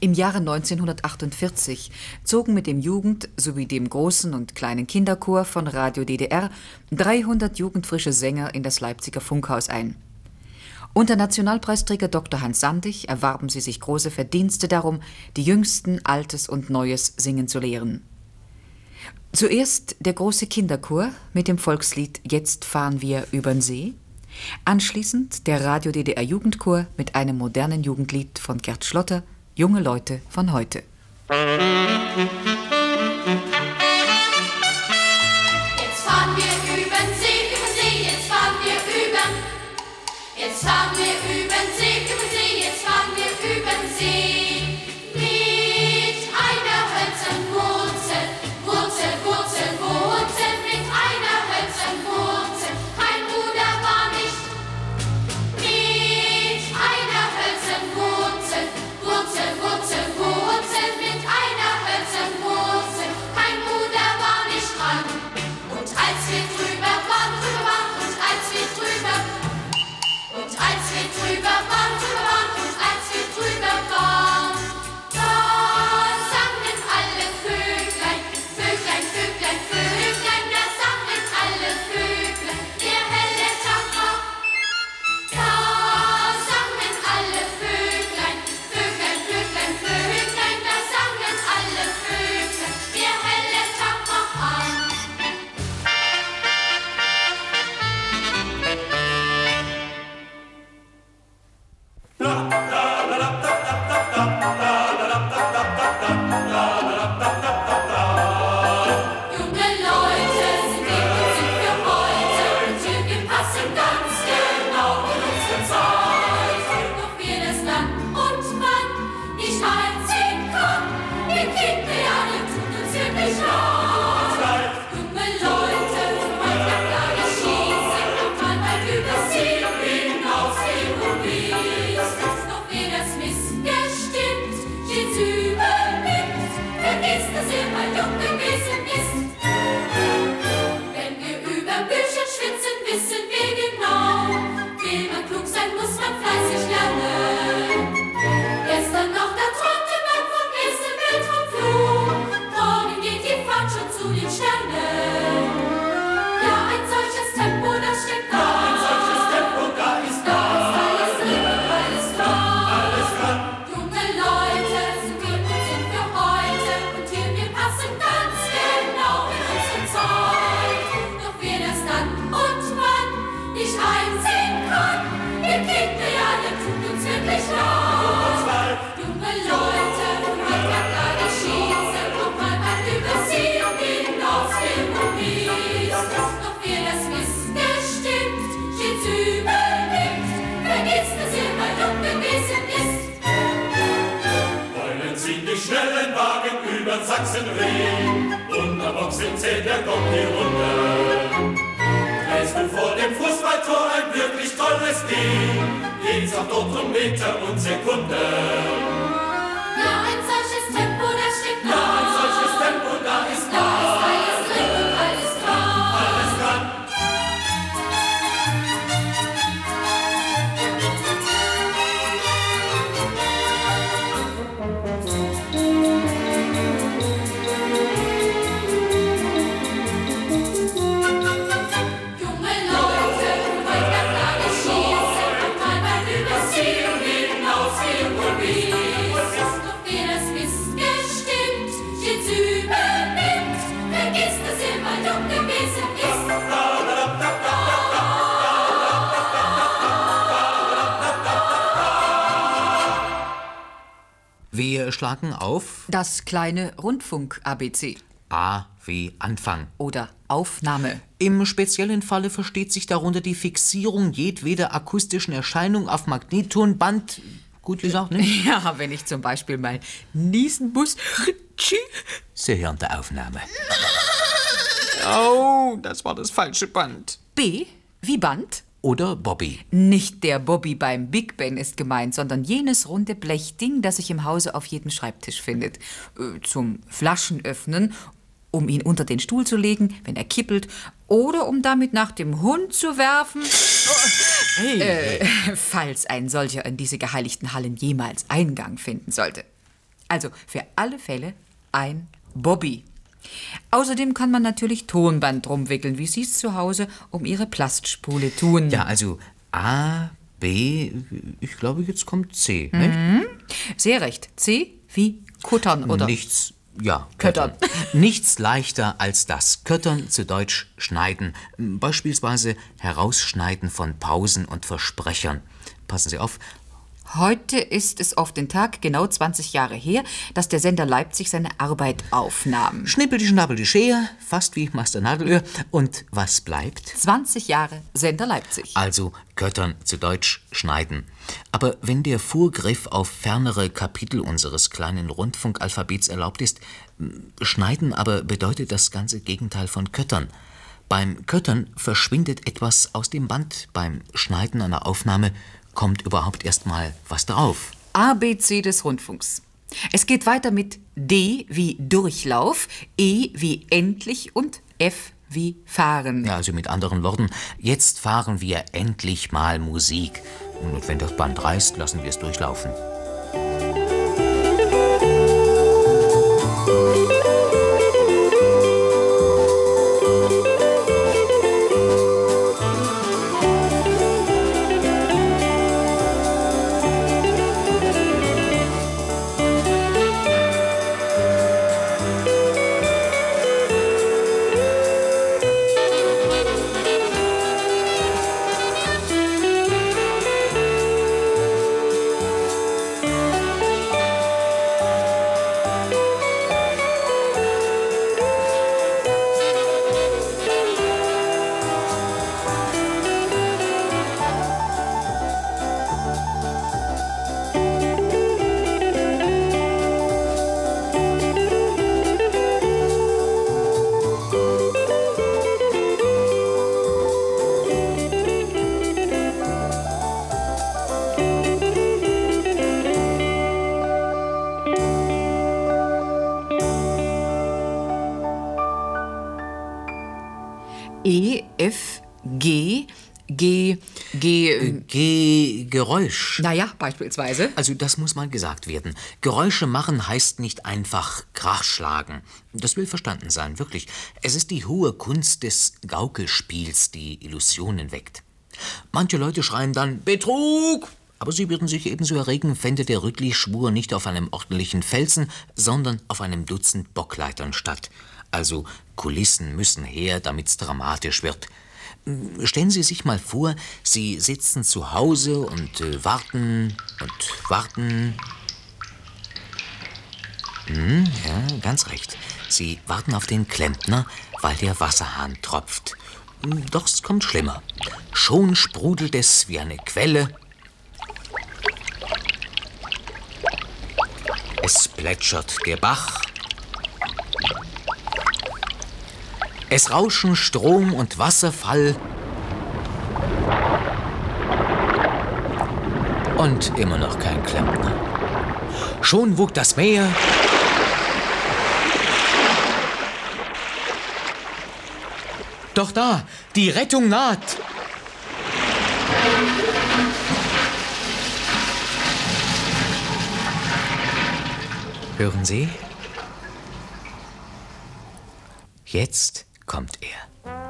Im Jahre neunzehnhundertachtundvierzig zogen mit dem Jugend- sowie dem großen und kleinen Kinderchor von Radio D D R dreihundert jugendfrische Sänger in das Leipziger Funkhaus ein. Unter Nationalpreisträger Doktor Hans Sandig erwarben sie sich große Verdienste darum, die Jüngsten Altes und Neues singen zu lehren. Zuerst der große Kinderchor mit dem Volkslied »Jetzt fahren wir übern See«, anschließend der Radio D D R Jugendchor mit einem modernen Jugendlied von Gerd Schlotter, »Junge Leute von heute«. Jetzt fahren wir übern See, übern See, jetzt fahren wir übern. Jetzt fahren wir übern See, übern See, jetzt fahren wir übern See. Mit einer hölzernen Wurzel, Wurzel, Wurzel, Wurzel, mit einer hölzernen Wurzel. Kein Ruder war nicht. Mit einer hölzernen Wurzel, Wurzel, Wurzel, Wurzel, mit einer hölzernen Wurzel. Kein Ruder war nicht dran. Und als wir drüber waren, drüber waren, und als wir drüber Und als wir drüber waren, drüber waren, und als wir drüber waren, da sangen alle Vöglein, Vöglein, Vöglein, Vöglein, da sangen alle Vöglein, der helle Tag war. Da sangen alle Vöglein, Vöglein, Vöglein, Vöglein, da sangen alle Vöglein, der helle Tag war an. Junge Leute sind wir, sind wir heute, und wir passen ganz genau in unsere Zeit. Doch wir das dann und wann nicht einsehen kann, wir Kinder, ja, ihr tut uns wirklich leid. Junge Leute, wollt ihr Flagge schießen, und mal mal über sie hinaus gehen und wies. Doch wer das missgestimmt, stets übernimmt, vergisst, dass er mal jung gewesen ist. Wenn wir über Bücher schwitzen, wissen wir genau, will man klug sein, muss man fleißig lernen. Gestern noch, da träumte man vom ersten Weltraumflug, morgen geht die Fahrt schon zu den Sternen. Ja, ein solches Tempo, das steckt da. Ja, ein solches Tempo, da ist da. Da ist alles drin und alles dran. Alles dran. Junge Leute sind wir und sind wir heute, und hier wir passen ganz genau in unsere Zeit. Doch wer das dann und wann nicht einsehen kann, ihr Kinder, ja, der tut uns wirklich leid. Junge Leute, wollt ihr Flagge schießen, und mal mal über sie und hinaus gehen und wies. Doch wer das missgestimmt, stets übernimmt, vergisst, dass er mal jung gewesen ist. Wollen Sie die schnellen Wagen über Sachsenring, und am Ochsen zählt der Gong die Runde. Drehst du vor dem Fußballtor ein wirklich tolles Ding, geht's auch dort um Meter und Sekunde. Ja, ein solches Tempo, das steckt da. Ja, ein solches Tempo, da ist da. Da ist alles drin und alles dran. Alles dran. Junge Leute, wollt ihr Flagge schießen, und mal mal über sie und hinaus gehen und wies. Doch wer das missgestimmt, stets übernimmt, vergisst, dass er mal jung gewesen ist. Wir schlagen auf Das kleine Rundfunk-A B C. A wie Anfang. Oder Aufnahme. Im speziellen Falle versteht sich darunter die Fixierung jedweder akustischen Erscheinung auf Magnettonband. Gut gesagt, ne? Ja, wenn ich zum Beispiel mal niesen muss. Sie hören der Aufnahme. Oh, das war das falsche Band. B wie Band. Oder Bobby. Nicht der Bobby beim Big Ben ist gemeint, sondern jenes runde Blechding, das sich im Hause auf jedem Schreibtisch findet. Äh, zum Flaschenöffnen, um ihn unter den Stuhl zu legen, wenn er kippelt, oder um damit nach dem Hund zu werfen. Oh, hey, äh, hey. Falls ein solcher in diese geheiligten Hallen jemals Eingang finden sollte. Also für alle Fälle ein Bobby. Außerdem kann man natürlich Tonband rumwickeln, wie Sie es zu Hause um Ihre Plastspule tun. Ja, also A, B, ich glaube, jetzt kommt C, mhm. nicht? Sehr recht. C wie Kuttern, oder? Nichts, ja, Köttern. Nichts leichter als das. Köttern, zu Deutsch schneiden. Beispielsweise herausschneiden von Pausen und Versprechern. Passen Sie auf. Heute ist es auf den Tag genau zwanzig Jahre her, dass der Sender Leipzig seine Arbeit aufnahm. Schnippel die Schnappel die Schere, fast wie Meister Nadelöhr. Und was bleibt? zwanzig Jahre Sender Leipzig. Also Köttern, zu Deutsch schneiden. Aber wenn der Vorgriff auf fernere Kapitel unseres kleinen Rundfunkalphabets erlaubt ist, schneiden aber bedeutet das ganze Gegenteil von Köttern. Beim Köttern verschwindet etwas aus dem Band, beim Schneiden einer Aufnahme kommt überhaupt erst mal was drauf. A B C des Rundfunks. Es geht weiter mit D wie Durchlauf, E wie endlich und F wie fahren. Ja, also mit anderen Worten, jetzt fahren wir endlich mal Musik. Und wenn das Band reißt, lassen wir es durchlaufen. E, F, G, G, G... G, Geräusch. Naja, beispielsweise. Also das muss mal gesagt werden. Geräusche machen heißt nicht einfach Krach schlagen. Das will verstanden sein, wirklich. Es ist die hohe Kunst des Gaukelspiels, die Illusionen weckt. Manche Leute schreien dann Betrug! Aber sie würden sich ebenso erregen, fände der Rüttli-Schwur nicht auf einem ordentlichen Felsen, sondern auf einem Dutzend Bockleitern statt. Also Kulissen müssen her, damit's dramatisch wird. Stellen Sie sich mal vor, Sie sitzen zu Hause und äh, warten und warten. Hm, ja, ganz recht. Sie warten auf den Klempner, weil der Wasserhahn tropft. Doch es kommt schlimmer. Schon sprudelt es wie eine Quelle. Es plätschert der Bach. Es rauschen Strom und Wasserfall. Und immer noch kein Klempner. Schon wogt das Meer. Doch da, die Rettung naht. Hören Sie? Jetzt kommt er.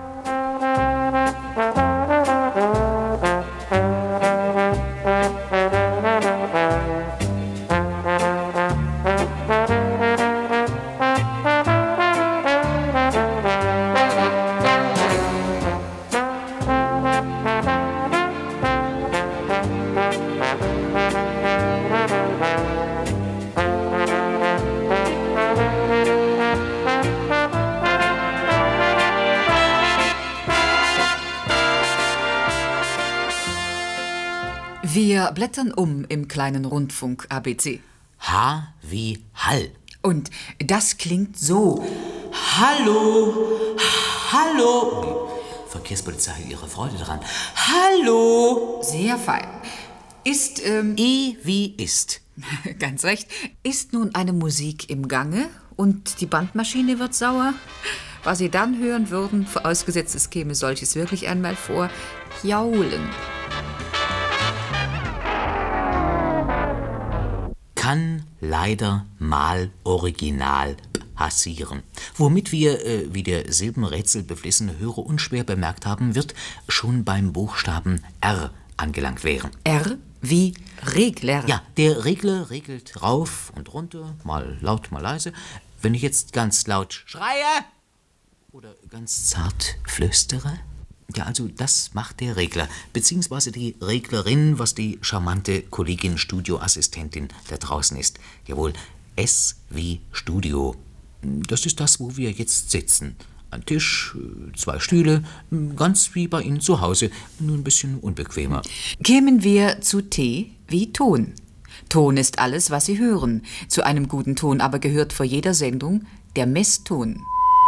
Wir blättern um im kleinen Rundfunk A B C. H wie Hall. Und das klingt so. Hallo, hallo. Verkehrspolizei hat ihre Freude daran. Hallo. Sehr fein. Ist, ähm... E wie ist. Ganz recht. Ist nun eine Musik im Gange und die Bandmaschine wird sauer? Was Sie dann hören würden, vorausgesetzt es käme solches wirklich einmal vor, jaulen. kann leider mal original passieren. Womit wir, äh, wie der silbenrätselbeflissene Hörer unschwer bemerkt haben wird, schon beim Buchstaben R angelangt wären. R wie Regler? Ja, der Regler regelt rauf und runter, mal laut, mal leise. Wenn ich jetzt ganz laut schreie oder ganz zart flüstere, ja, also das macht der Regler, beziehungsweise die Reglerin, was die charmante Kollegin Studioassistentin da draußen ist. Jawohl, S wie Studio. Das ist das, wo wir jetzt sitzen. Ein Tisch, zwei Stühle, ganz wie bei Ihnen zu Hause, nur ein bisschen unbequemer. Kämen wir zu T wie Ton. Ton ist alles, was Sie hören. Zu einem guten Ton aber gehört vor jeder Sendung der Messton.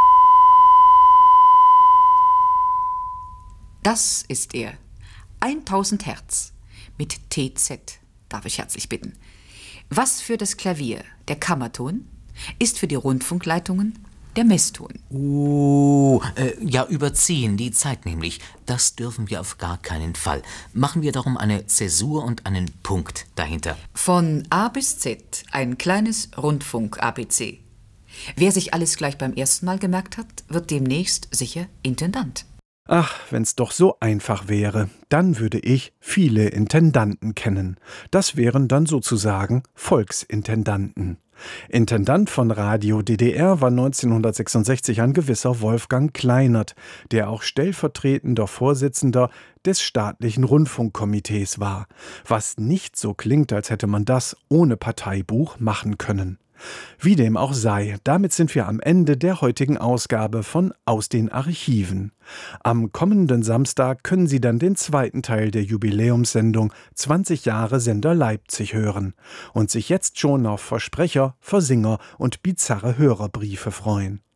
Das ist er. tausend Hertz. Mit T Z, darf ich herzlich bitten. Was für das Klavier der Kammerton ist für die Rundfunkleitungen der Messton. Oh, äh, ja, überziehen die Zeit nämlich. Das dürfen wir auf gar keinen Fall. Machen wir darum eine Zäsur und einen Punkt dahinter. Von A bis Z ein kleines Rundfunk-A B C. Wer sich alles gleich beim ersten Mal gemerkt hat, wird demnächst sicher Intendant. Ach, wenn's doch so einfach wäre, dann würde ich viele Intendanten kennen. Das wären dann sozusagen Volksintendanten. Intendant von Radio D D R war neunzehnhundertsechsundsechzig ein gewisser Wolfgang Kleinert, der auch stellvertretender Vorsitzender des staatlichen Rundfunkkomitees war, was nicht so klingt, als hätte man das ohne Parteibuch machen können. Wie dem auch sei, damit sind wir am Ende der heutigen Ausgabe von Aus den Archiven. Am kommenden Samstag können Sie dann den zweiten Teil der Jubiläumssendung zwanzig Jahre Sender Leipzig hören und sich jetzt schon auf Versprecher, Versinger und bizarre Hörerbriefe freuen.